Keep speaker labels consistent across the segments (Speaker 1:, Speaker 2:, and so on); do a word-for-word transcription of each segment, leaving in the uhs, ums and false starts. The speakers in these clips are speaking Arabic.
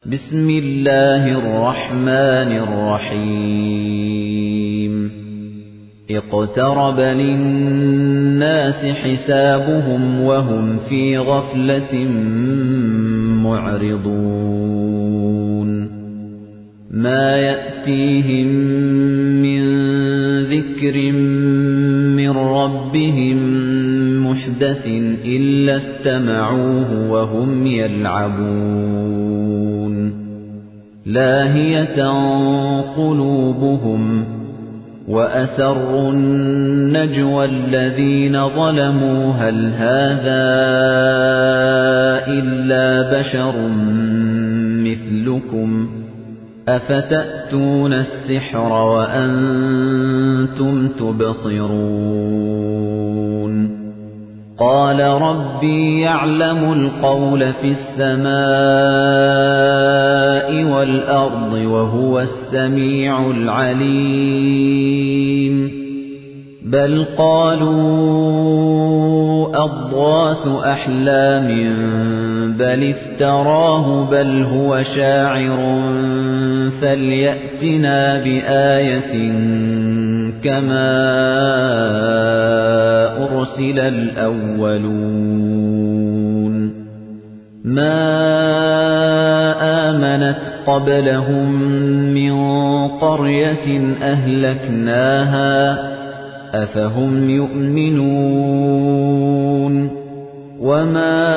Speaker 1: بسم الله الرحمن الرحيم اقترب للناس حسابهم وهم في غفلة معرضون ما يأتيهم من ذكر من ربهم محدث إلا استمعوه وهم يلعبون لاهية قلوبهم وأسروا النجوى الذين ظلموا هل هذا إلا بشر مثلكم أفتأتون السحر وأنتم تبصرون قال ربي يعلم القول في السماء والأرض وهو السميع العليم بل قالوا أضغاث أحلام بل افتراه بل هو شاعر فليأتنا بآية كما أرسل الأولون ما آمنت قبلهم من قرية أهلكناها أفهم يؤمنون وما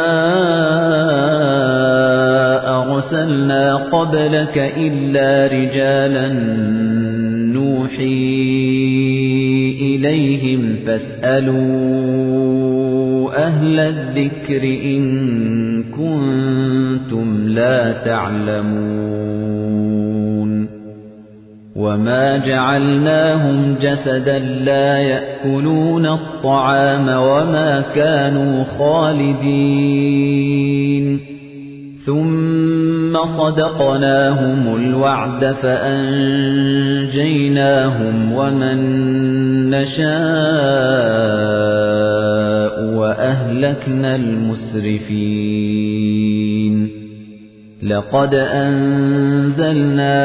Speaker 1: أرسلنا قبلك إلا رجالا نوحي إليهم فاسألوا أهل الذكر إن كنتم لا تعلمون وما جعلناهم جسدا لا يأكلون الطعام وما كانوا خالدين ثم صدقناهم الوعد فأنجيناهم ومن نشاء وأهلكنا المسرفين لقد أنزلنا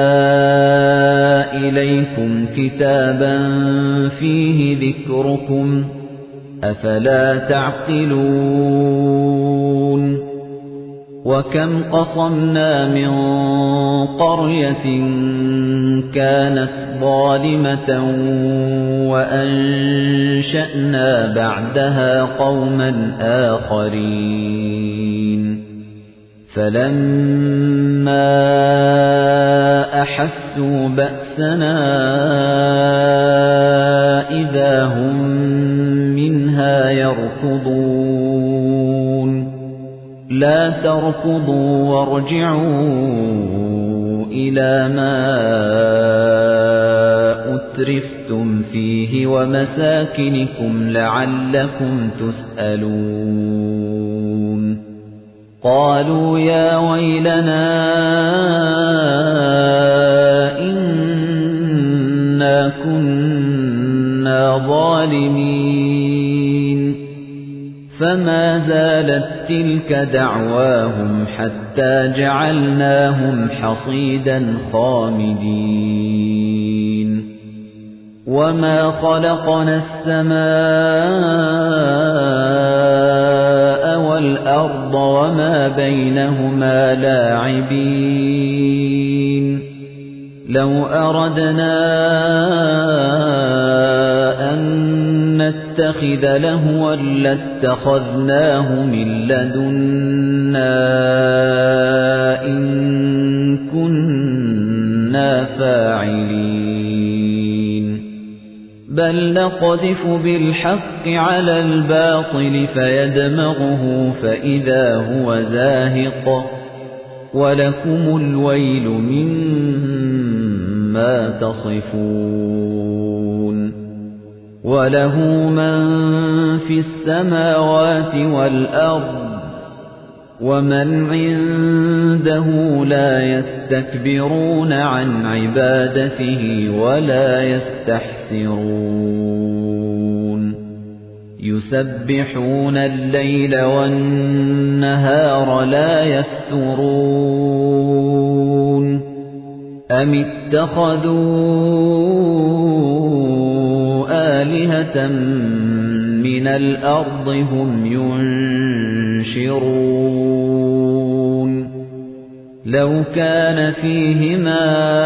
Speaker 1: إليكم كتابا فيه ذكركم أفلا تعقلون وكم قصمنا من قرية كانت ظالمة وأنشأنا بعدها قوما آخرين فلما أحسوا بأسنا إذا هم منها يركضون لا تركضوا وارجعوا إلى ما أترفتم فيه ومساكنكم لعلكم تسألون قالوا يا ويلنا إنا كنا ظالمين فما زالت تلك دعواهم حتى جعلناهم حصيدا خامدين وما خلقنا السماء والأرض وما بينهما لاعبين لو أردنا أن نتخذ لهوا لاتخذناه من لدنا إن كنا فاعلين بل نقذف بالحق على الباطل فيدمغه فإذا هو زاهق ولكم الويل مما تصفون وله من في السماوات والأرض ومن عنده لا يستكبرون عن عبادته ولا يستحسرون يسبحون الليل والنهار لا يفترون أَمِ اتَّخَذُوا آلِهَةً مِنَ الْأَرْضِ هُمْ يُنشِرُونَ لَوْ كَانَ فِيهِمَا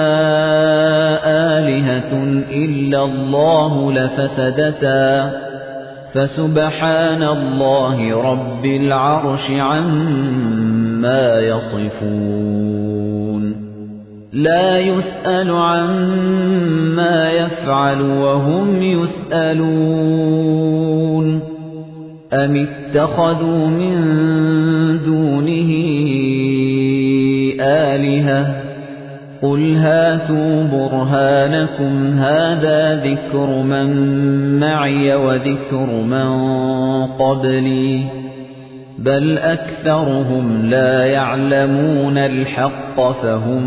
Speaker 1: آلِهَةٌ إِلَّا اللَّهُ لَفَسَدَتَا فَسُبْحَانَ اللَّهِ رَبِّ الْعَرْشِ عَمَّا يَصِفُونَ لَا يُسْأَلُ عَمَّا يَفْعَلُ وَهُمْ يُسْأَلُونَ أَمِ اتَّخَذُوا مِن دُونِهِ آلِهَةً قُلْ هَاتُوا بُرْهَانَكُمْ هَٰذَا ذِكْرُ مَن مَّعِيَ وَذِكْرُ مَن قَبْلِي بَلْ أَكْثَرُهُمْ لَا يَعْلَمُونَ الْحَقَّ فَهُم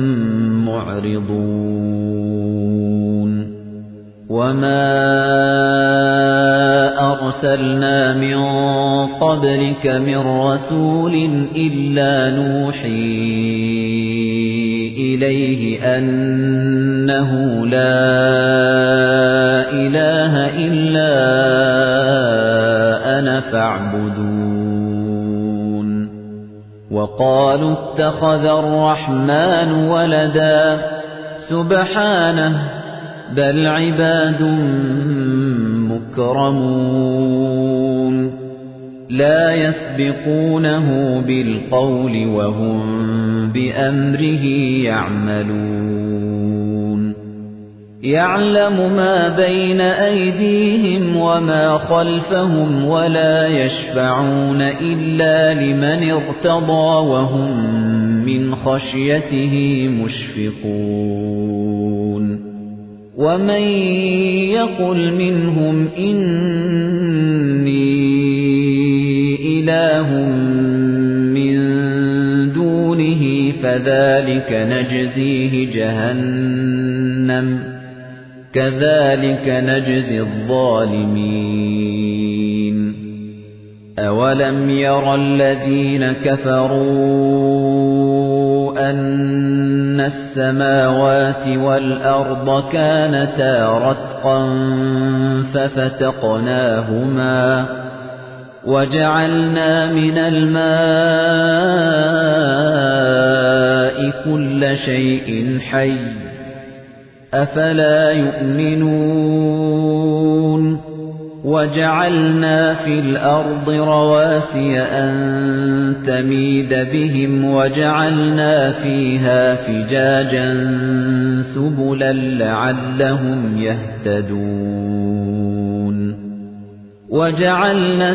Speaker 1: مُّعْرِضُونَ وَمَا أَرْسَلْنَا مِن قَبْلِكَ مِن رَّسُولٍ إِلَّا نُوحِي إِلَيْهِ أَنَّهُ لَا إِلَٰهَ إِلَّا أَنَا فَاعْبُدُونِ وَقَالُوا اتَّخَذَ الرَّحْمَٰنُ وَلَدًا سُبْحَانَهُ بَلْ عِبَادٌ مُّكْرَمُونَ لَا يَسْبِقُونَهُ بِالْقَوْلِ وَهُم بِأَمْرِهِ يَعْمَلُونَ يَعْلَمُ مَا بَيْنَ أَيْدِيهِمْ وَمَا خَلْفَهُمْ وَلَا يَشْفَعُونَ إِلَّا لِمَنِ ارْتَضَىٰ وَهُم مِّنْ خَشْيَتِهِ مُشْفِقُونَ وَمَن يَقُلْ مِنْهُمْ إِنِّي إِلَٰهٌ مِّن دُونِهِ فَذَلِكَ نَجْزِيهِ جَهَنَّمَ كَذَلِكَ نَجْزِي الظَّالِمِينَ أَوَلَمْ يَرَ الَّذِينَ كَفَرُوا أَنَّ السَّمَاوَاتِ وَالْأَرْضَ كَانَتَا رَتْقًا فَفَتَقْنَاهُمَا وَجَعَلْنَا مِنَ الْمَاءِ كُلَّ شَيْءٍ حَيٍّ أَفَلَا يُؤْمِنُونَ وَجَعَلْنَا فِي الْأَرْضِ رَوَاسِيَ أَن تَمِيدَ بِهِمْ وَجَعَلْنَا فِيهَا فِجَاجًا سُبُلًا لَّعَلَّهُمْ يَهْتَدُونَ وَجَعَلْنَا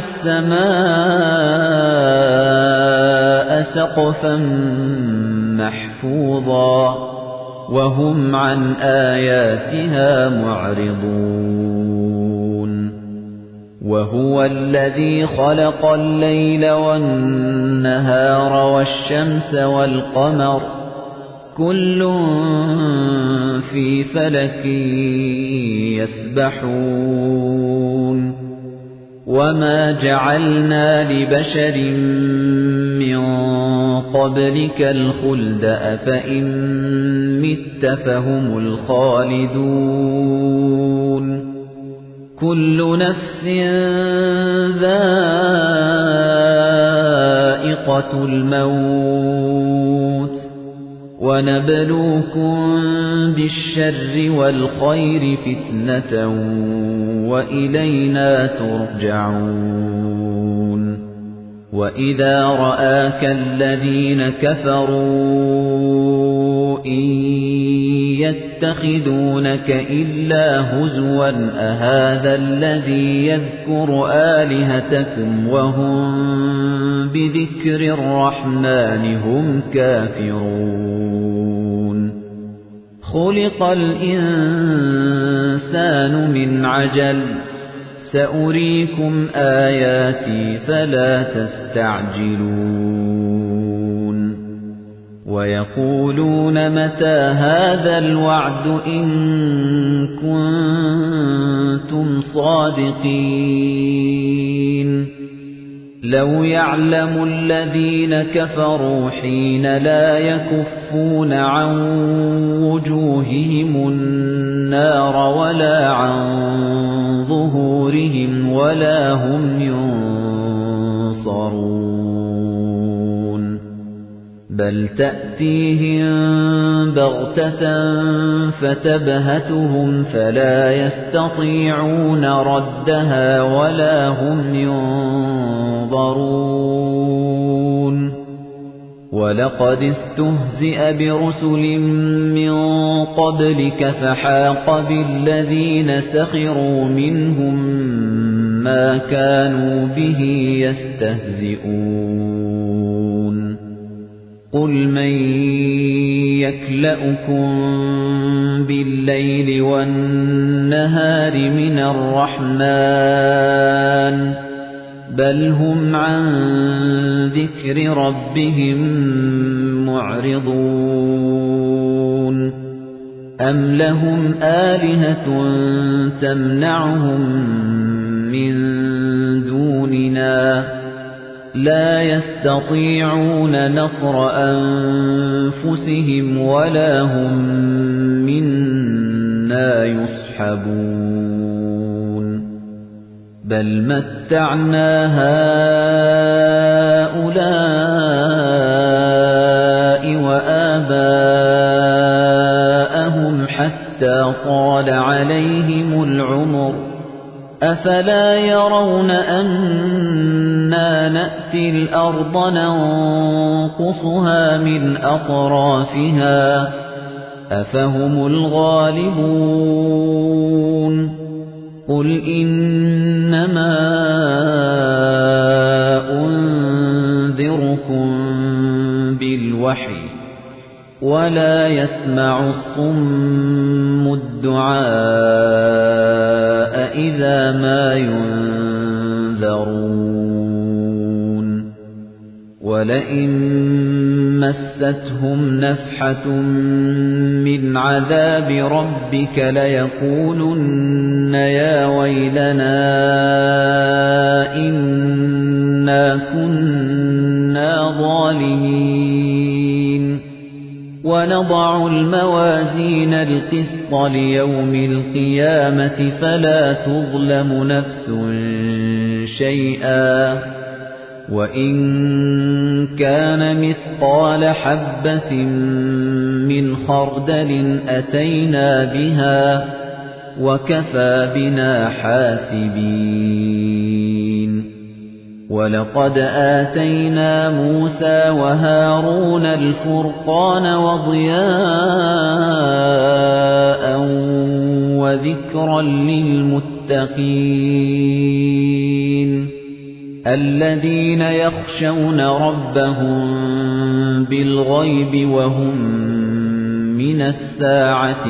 Speaker 1: السَّمَاءَ سَقْفًا مَّحْفُوظًا وَهُمْ عَنْ آيَاتِهَا مُعْرِضُونَ وَهُوَ الَّذِي خَلَقَ اللَّيْلَ وَالنَّهَارَ وَالشَّمْسَ وَالْقَمَرَ كُلٌّ فِي فَلَكٍ يَسْبَحُونَ وَمَا جَعَلْنَا لِبَشَرٍ مِّن قَبْلِكَ الْخُلْدَ أَفَإِن مِّتَّ فَهُمُ الْخَالِدُونَ كُلُّ نَفْسٍ ذَائِقَةُ الْمَوْتِ وَنَبْلُوكُم بِالشَّرِّ وَالْخَيْرِ فِتْنَةً وَإِلَيْنَا تُرْجَعُونَ وَإِذَا رَآكَ الَّذِينَ كَفَرُوا إِن يَتَّخِذُونَكَ إِلَّا هُزُوًا أَهَٰذَا الَّذِي يَذْكُرُ آلِهَتَكُمْ وَهُم بِذِكْرِ الرَّحْمَٰنِ هُمْ كَافِرُونَ خُلِقَ الْإِنسَانُ مِنْ عَجَلٍ سَأُرِيكُمْ آيَاتِي فَلَا تَسْتَعْجِلُونَ وَيَقُولُونَ مَتَىٰ هَٰذَا الْوَعْدُ إِن كُنتُمْ صَادِقِينَ لَوْ يَعْلَمُ الَّذِينَ كَفَرُوا حِينَ لَا يَكُفُّونَ عَن وُجُوهِهِمُ النَّارَ وَلَا عَن ظُهُورِهِمْ وَلَا هُمْ يُنصَرُونَ بَلْ تَأْتِيهِم بَغْتَةً فَتَبْهَتُهُمْ فَلَا يَسْتَطِيعُونَ رَدَّهَا وَلَا هُمْ يُنظَرُونَ وَلَقَدِ اسْتُهْزِئَ بِرُسُلٍ مِّن قَبْلِكَ فَحَاقَ بِالَّذِينَ سَخِرُوا مِنْهُم مَّا كَانُوا بِهِ يَسْتَهْزِئُونَ قُلْ مَن يَكْلَؤُكُم بِاللَّيْلِ وَالنَّهَارِ مِنَ الرَّحْمَنِ بَلْ هُمْ عَن ذِكْرِ رَبِّهِم مُّعْرِضُونَ أَمْ لَهُمْ آلِهَةٌ تَمْنَعُهُم مِّن دُونِنَا لَا يَسْتَطِيعُونَ نَصْرَ أَنفُسِهِمْ وَلَا هُم مِّنَّا يُصْحَبُونَ بَلْ مَتَّعْنَا هَٰؤُلَاءِ وَآبَاءَهُمْ حَتَّىٰ طَالَ عَلَيْهِمُ الْعُمُرُ أَفَلَا يَرَوْنَ أَنَّا نَأْتِي الْأَرْضَ نَنقُصُهَا مِنْ أَطْرَافِهَا ۚ أَفَهُمُ الْغَالِبُونَ قُلْ إِنَّمَا أُنذِرُكُم بِالْوَحْيِ وَلَا يَسْمَعُ الصُّمُّ الدُّعَاءَ إِذَا مَا يُنذَرُونَ وَلَئِن مَّسَّتْهُمْ نَفْحَةٌ مِّنْ عَذَابِ رَبِّكَ لَيَقُولُنَّ يَا وَيْلَنَا إِنَّا كُنَّا ظَالِمِينَ وَنَضَعُ الْمَوَازِينَ الْقِسْطَ لِيَوْمِ الْقِيَامَةِ فَلَا تُظْلَمُ نَفْسٌ شَيْئًا وَإِن كَانَ مِثْقَالَ حَبَّةٍ مِّنْ خَرْدَلٍ أَتَيْنَا بِهَا وَكَفَىٰ بِنَا حَاسِبِينَ وَلَقَدْ آتَيْنَا مُوسَىٰ وَهَارُونَ الْفُرْقَانَ وَضِيَاءً وَذِكْرًا لِّلْمُتَّقِينَ الَّذِينَ يَخْشَوْنَ رَبَّهُم بِالْغَيْبِ وَهُم مِّنَ السَّاعَةِ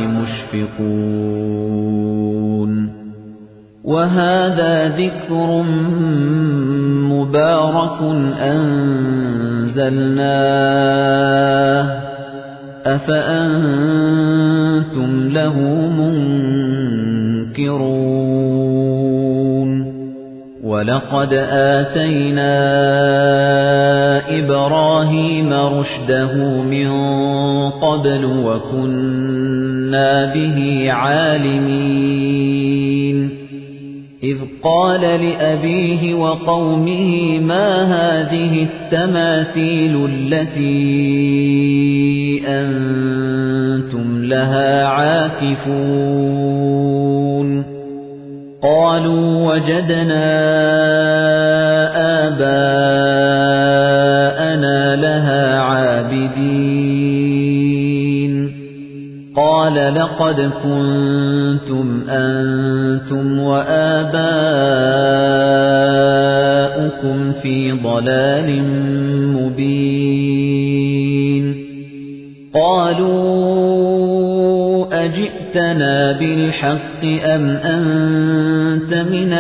Speaker 1: مُشْفِقُونَ وَهَٰذَا ذِكْرٌ مُّبَارَكٌ أَنزَلْنَاهُ أَفَأَنتُمْ لَهُ مُنكِرُونَ وَلَقَدْ آتَيْنَا إِبْرَاهِيمَ رُشْدَهُ مِن قَبْلُ وَكُنَّا بِهِ عَالِمِينَ إِذْ قَالَ لِأَبِيهِ وَقَوْمِهِ مَا هَٰذِهِ التَّمَاثِيلُ الَّتِي أَنتُمْ لَهَا عَاكِفُونَ قَالُوا وَجَدْنَا آبَاءَنَا لَهَا عَابِدِينَ قَالَ لَقَدْ كُنتُمْ أَنتُمْ وَآبَاؤُكُمْ فِي ضَلَالٍ مُّبِينٍ قَالُوا أَجِئْتَنَا بِالْحَقِّ أَمْ أَنتَ مِنَ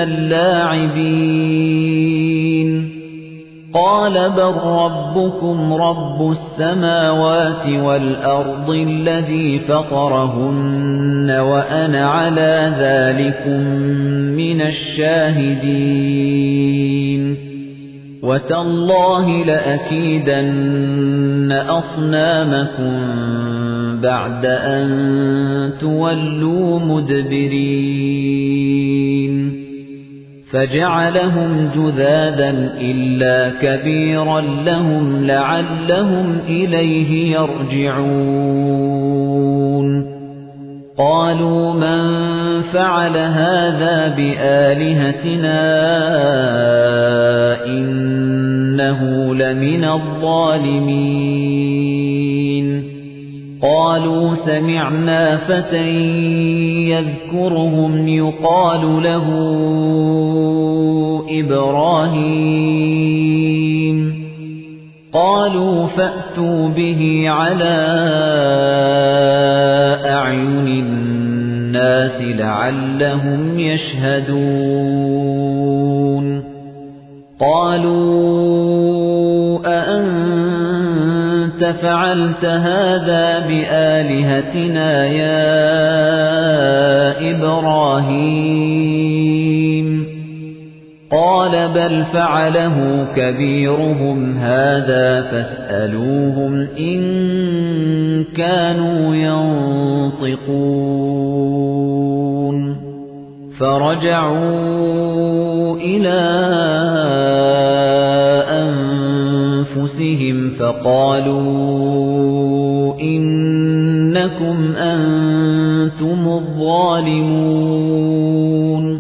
Speaker 1: اللاعبين قال بل ربكم رب السماوات والأرض الذي فطرهن وأنا على ذلكم من الشاهدين وَتَاللَّهِ لَأَكِيدَنَّ أَصْنَامَكُمْ بَعْدَ أَن تُوَلُّوا مُدْبِرِينَ فَجَعَلَهُمْ جُذَاذًا إِلَّا كَبِيرًا لَّهُمْ لَعَلَّهُمْ إِلَيْهِ يَرْجِعُونَ قَالُوا مَن فَعَلَ هَٰذَا بِآلِهَتِنَا إِنَّهُ لَمِنَ الظَّالِمِينَ قَالُوا سَمِعْنَا فَتًى يَذْكُرُهُمْ يُقَالُ لَهُ إِبْرَاهِيمُ قَالُوا فَأْتُوا بِهِ عَلَىٰ أَعْيُنِ النَّاسِ لَعَلَّهُمْ يَشْهَدُونَ قَالُوا أَأَنتَ فَعَلْتَ هَٰذَا بِآلِهَتِنَا يَا إِبْرَاهِيمُ قَالَ بَلْ فَعَلَهُ كَبِيرُهُمْ هَٰذَا فَاسْأَلُوهُمْ إِن كَانُوا يَنطِقُونَ فَرَجَعُوا إِلَىٰ أَنفُسِهِمْ فَقَالُوا إِنَّكُمْ أَنتُمُ الظَّالِمُونَ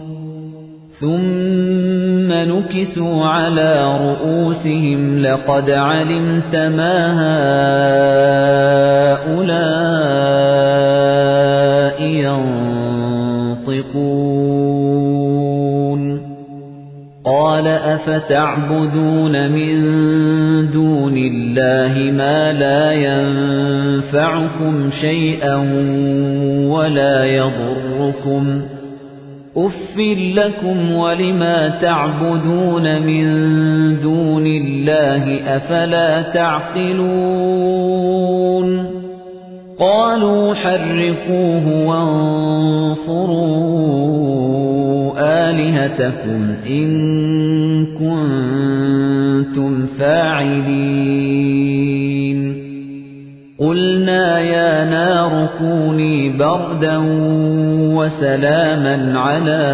Speaker 1: ثُمَّ نُكِسُوا عَلَىٰ رُءُوسِهِمْ لَقَدْ عَلِمْتَ مَا هَٰؤُلَاءِ يَنطِقُونَ قَالَ أَفَتَعْبُدُونَ مِن دُونِ اللَّهِ مَا لَا يَنفَعُكُمْ شَيْئًا وَلَا يَضُرُّكُمْ أُفٍّ لَّكُمْ وَلِمَا تَعْبُدُونَ مِن دُونِ اللَّهِ أَفَلَا تَعْقِلُونَ قَالُوا حَرِّقُوهُ وَانصُرُوا آلِهَتَكُمْ إِن كُنتُمْ فَاعِلِينَ قُلْنَا يَا نَارُ كُونِي بَرْدًا وَسَلَامًا عَلَىٰ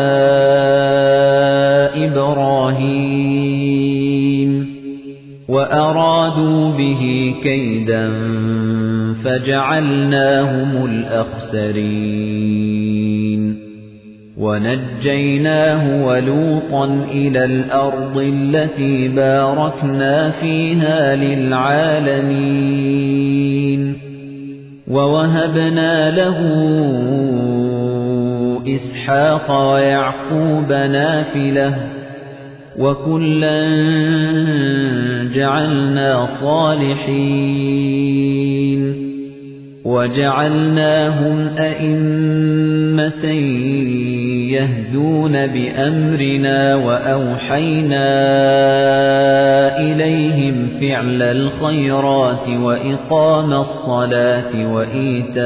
Speaker 1: إِبْرَاهِيمَ وَأَرَادُوا بِهِ كَيْدًا فَجَعَلْنَاهُمُ الْأَخْسَرِينَ وَنَجَّيْنَاهُ وَلُوطًا إِلَى الْأَرْضِ الَّتِي بَارَكْنَا فِيهَا لِلْعَالَمِينَ وَوَهَبْنَا لَهُ إِسْحَاقَ وَيَعْقُوبَ نَافِلَةً وَكُلًّا جَعَلْنَا صَالِحِينَ وَجَعَلْنَاهُمْ أَئِمَّةً يَهْدُونَ بِأَمْرِنَا وَأَوْحَيْنَا إِلَيْهِمْ فِعْلَ الْخَيْرَاتِ وَإِقَامَ الصَّلَاةِ وَإِيتَاءَ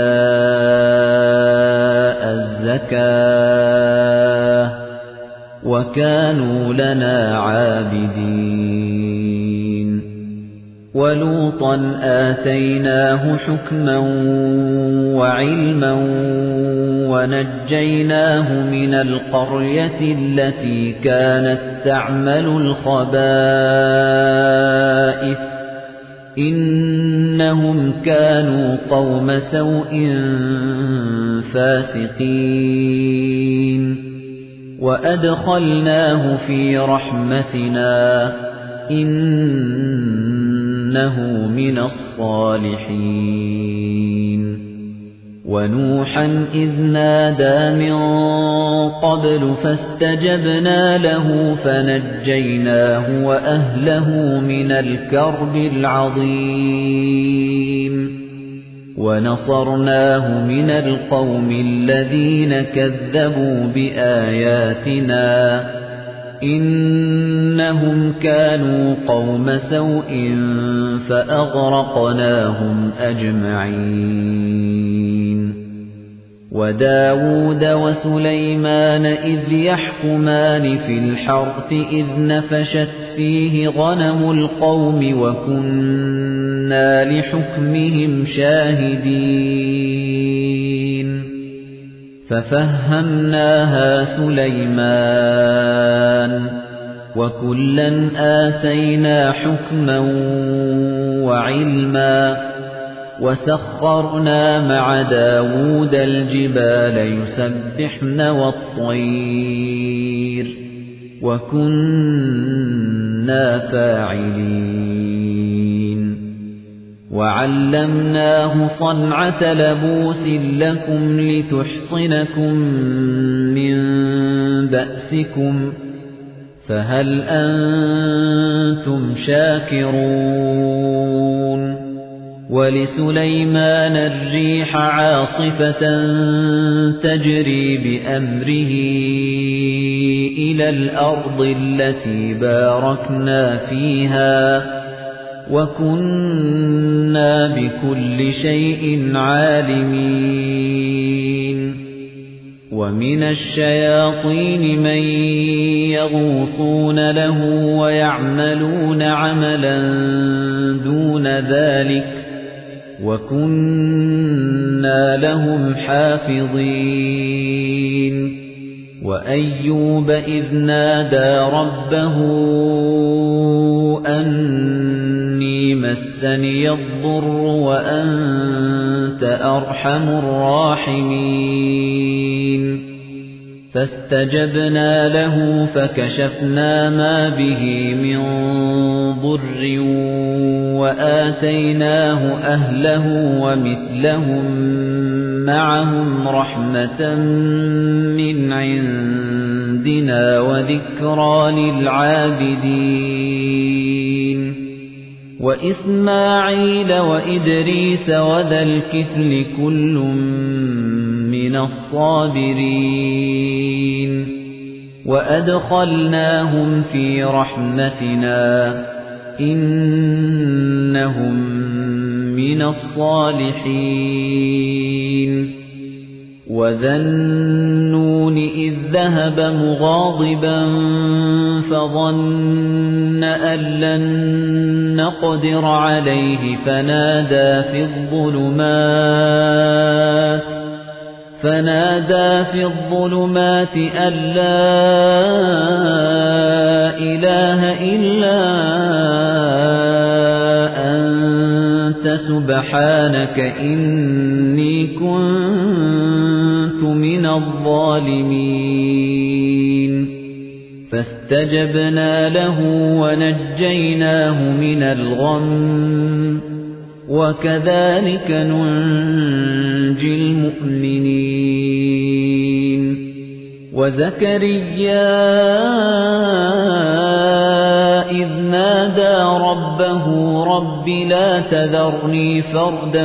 Speaker 1: الزَّكَاةِ وَكَانُوا لَنَا عَابِدِينَ وَلُوطًا آتَيْنَاهُ حُكْمًا وَعِلْمًا وَنَجَّيْنَاهُ مِنَ الْقَرْيَةِ الَّتِي كَانَتْ تَعْمَلُ الْخَبَائِثَ إِنَّهُمْ كَانُوا قَوْمَ سَوْءٍ فَاسِقِينَ وَأَدْخَلْنَاهُ فِي رَحْمَتِنَا إِنَّهُ مِنَ الصَّالِحِينَ وَنُوحًا إِذْ نَادَىٰ مِن قَبْلُ فَاسْتَجَبْنَا لَهُ فَنَجَّيْنَاهُ وَأَهْلَهُ مِنَ الْكَرْبِ الْعَظِيمِ وَنَصَرْنَاهُ مِنَ الْقَوْمِ الَّذِينَ كَذَّبُوا بِآيَاتِنَا إِنَّهُمْ كَانُوا قَوْمَ سَوْءٍ فَأَغْرَقْنَاهُمْ أَجْمَعِينَ وَدَاوُودَ وَسُلَيْمَانَ إِذْ يَحْكُمَانِ فِي الْحَرْثِ إِذْ نَفَشَتْ فِيهِ غَنَمُ الْقَوْمِ وَكُنَّا لِحُكْمِهِمْ شَاهِدِينَ فَفَهَّمْنَاهَا سُلَيْمَانَ وَكُلًّا آتَيْنَا حُكْمًا وَعِلْمًا وَسَخَّرْنَا مَعَ دَاوُودَ الْجِبَالَ يُسَبِّحْنَ وَالطَّيْرَ وَكُنَّا فَاعِلِينَ وَعَلَّمْنَاهُ صَنْعَةَ لَبُوسٍ لَكُمْ لِتُحْصِنَكُم مِّن بَأْسِكُمْ فَهَلْ أَنتُمْ شَاكِرُونَ وَلِسُلَيْمَانَ الرِّيحَ عَاصِفَةً تَجْرِي بِأَمْرِهِ إِلَى الْأَرْضِ الَّتِي بَارَكْنَا فِيهَا وَكُنَّا بِكُلِّ شَيْءٍ عَالِمِينَ وَمِنَ الشَّيَاطِينِ مَن يَغُوصُونَ لَهُ وَيَعْمَلُونَ عَمَلًا دُونَ ذَلِكَ وَكُنَّا لَهُمْ حَافِظِينَ وَأَيُّوبَ إِذْ نَادَى رَبَّهُ أَنِّي مَسَّنِيَ الضُّرُّ وَأَنْتَ أَرْحَمُ الرَّاحِمِينَ فَاسْتَجَبْنَا لَهُ فَكَشَفْنَا مَا بِهِ مِنْ ضُرٍّ وَآتَيْنَاهُ أَهْلَهُ وَمِثْلَهُم مَّعَهُمْ رَحْمَةً مِّنْ عِندِنَا وَذِكْرَىٰ لِلْعَابِدِينَ وَإِسْمَاعِيلَ وَإِدْرِيسَ وَذَا الْكِفْلِ كُلٌّ مِّنَ الصَّابِرِينَ وَأَدْخَلْنَاهُمْ فِي رَحْمَتِنَا إِنَّهُمْ مِنَ الصَّالِحِينَ وَذَا النُّونِ إِذ ذَهَبَ مُغَاضِبًا فَظَنَّ أَن لَّن نَّقْدِرَ عَلَيْهِ فَنَادَىٰ فِي الظُّلُمَاتِ فَنَادَىٰ فِي الظُّلُمَاتِ أَن لَّا إِلَٰهَ إِلَّا أَنتَ سُبْحَانَكَ إِنِّي كُنتُ مِنَ الظَّالِمِينَ فَاسْتَجَبْنَا لَهُ وَنَجَّيْنَاهُ مِنَ الْغَمِّ وَكَذَلِكَ نُنجِي الْمُؤْمِنِينَ وَزَكَرِيَّا إِذْ نَادَى رَبَّهُ رَبِّ لَا تَذَرْنِي فَرْدًا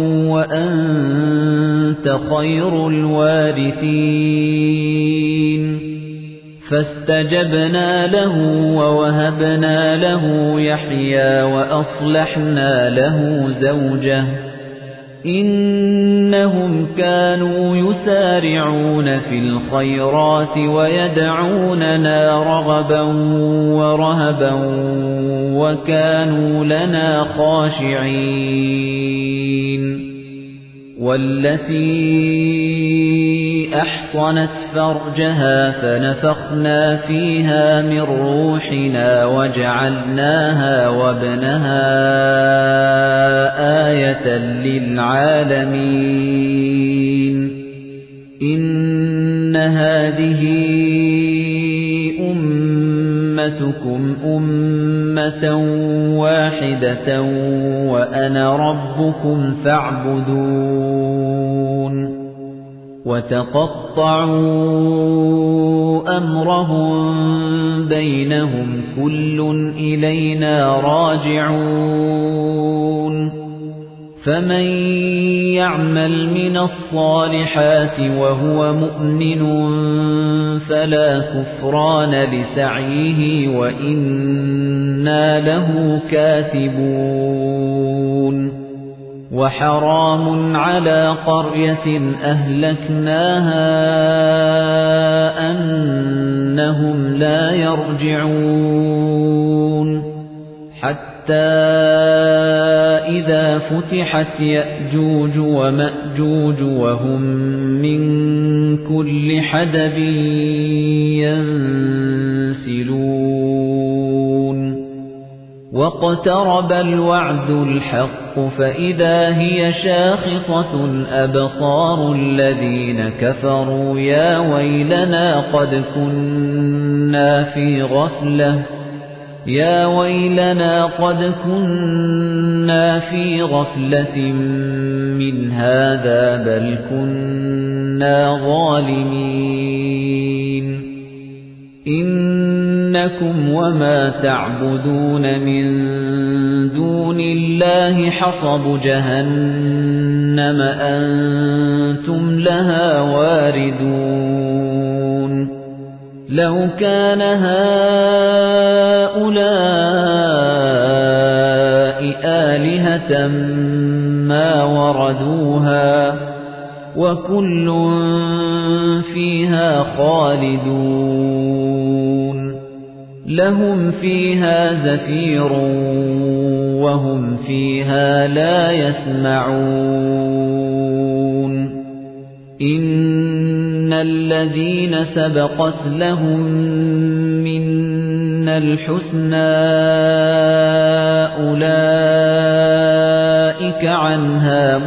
Speaker 1: وَأَنتَ خَيْرُ الْوَارِثِينَ فَاسْتَجَبْنَا لَهُ وَوَهَبْنَا لَهُ يَحْيَىٰ وَأَصْلَحْنَا لَهُ زَوْجَهُ إِنَّهُمْ كَانُوا يُسَارِعُونَ فِي الْخَيْرَاتِ وَيَدْعُونَنَا رَغَبًا وَرَهَبًا وَكَانُوا لَنَا خَاشِعِينَ وَالَّتِي أَحْصَنَتْ فَرْجَهَا فَنَفَخْنَا فِيهَا مِنْ رُوحِنَا وَجَعَلْنَاهَا وَابْنَهَا آيَةً لِلْعَالَمِينَ إِنَّ هَٰذِهِ أُمَّتُكُمْ أُمَّةً وَاحِدَةً وَأَنَا رَبُّكُمْ فَاعْبُدُونِ وَتَقَطَّعُوا أَمْرَهُم بَيْنَهُمْ كُلٌّ إِلَيْنَا رَاجِعُونَ فَمَن يَعْمَلْ مِنَ الصَّالِحَاتِ وَهُوَ مُؤْمِنٌ فَلَا كُفْرَانَ لِسَعْيِهِ وَإِنَّا لَهُ كَاتِبُونَ وحرام على قرية أهلكناها أنهم لا يرجعون حتى إذا فتحت يأجوج ومأجوج وهم من كل حدب ينسلون واقترب الوعد الحق فإذا هي شاخصة أبصار الذين كفروا يا ويلنا قد كنا في غفلة يا ويلنا قد كنا في غفلة من هذا بل كنا ظالمين إنكم وما تعبدون من دون الله حصب جهنم أنتم لها واردون لو كان هؤلاء آلهة ما وردوها وكل فيها خالدون لهم فيها زفير وهم فيها لا يسمعون إن الذين سبقت لهم منا الحسنى أولئك عنها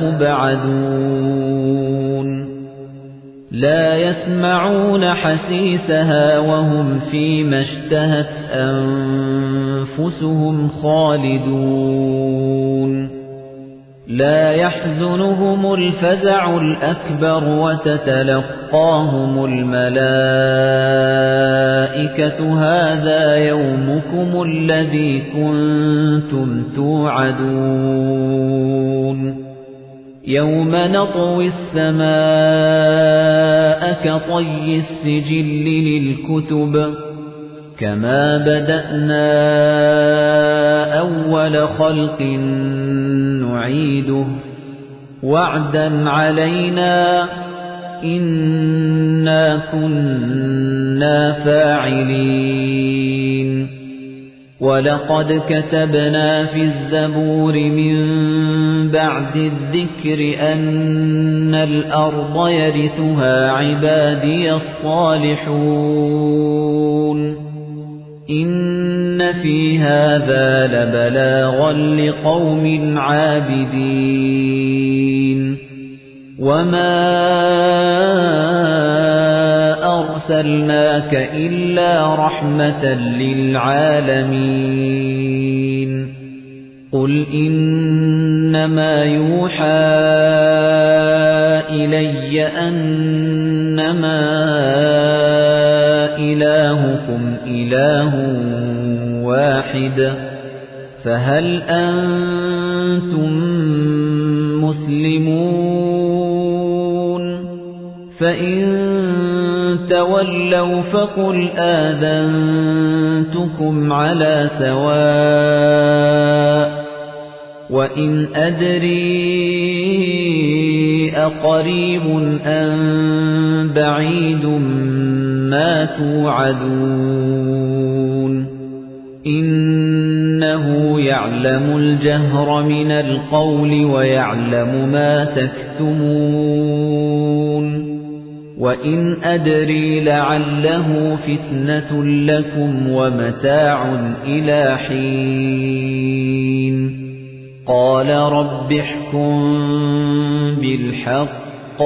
Speaker 1: مبعدون لا يسمعون حسيسها وهم فيما اشتهت أنفسهم خالدون لا يحزنهم الفزع الأكبر وتتلقاهم الملائكة هذا يومكم الذي كنتم توعدون يوم نطوي السماء كطي السجل للكتب كما بدأنا أول خلق نعيده وعدا علينا إنا كنا فاعلين ولقد كتبنا في الزبور من بعد الذكر أن الأرض يرثها عبادي الصالحون إن في هذا لبلاغا لقوم عابدين وما أرسلناك إلا رحمة للعالمين قل إنما يوحى إلي أنما إلهكم إله واحد فهل أنتم مسلمون فإن تولوا فقل آذنتكم على سواء وإن أدري أقريب أم بعيد ما توعدون إنه يعلم الجهر من القول ويعلم ما تكتمون وإن أدري لعله فتنة لكم ومتاع إلى حين قال رب احكم بالحق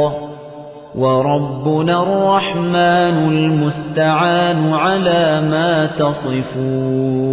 Speaker 1: وربنا الرحمن المستعان على ما تصفون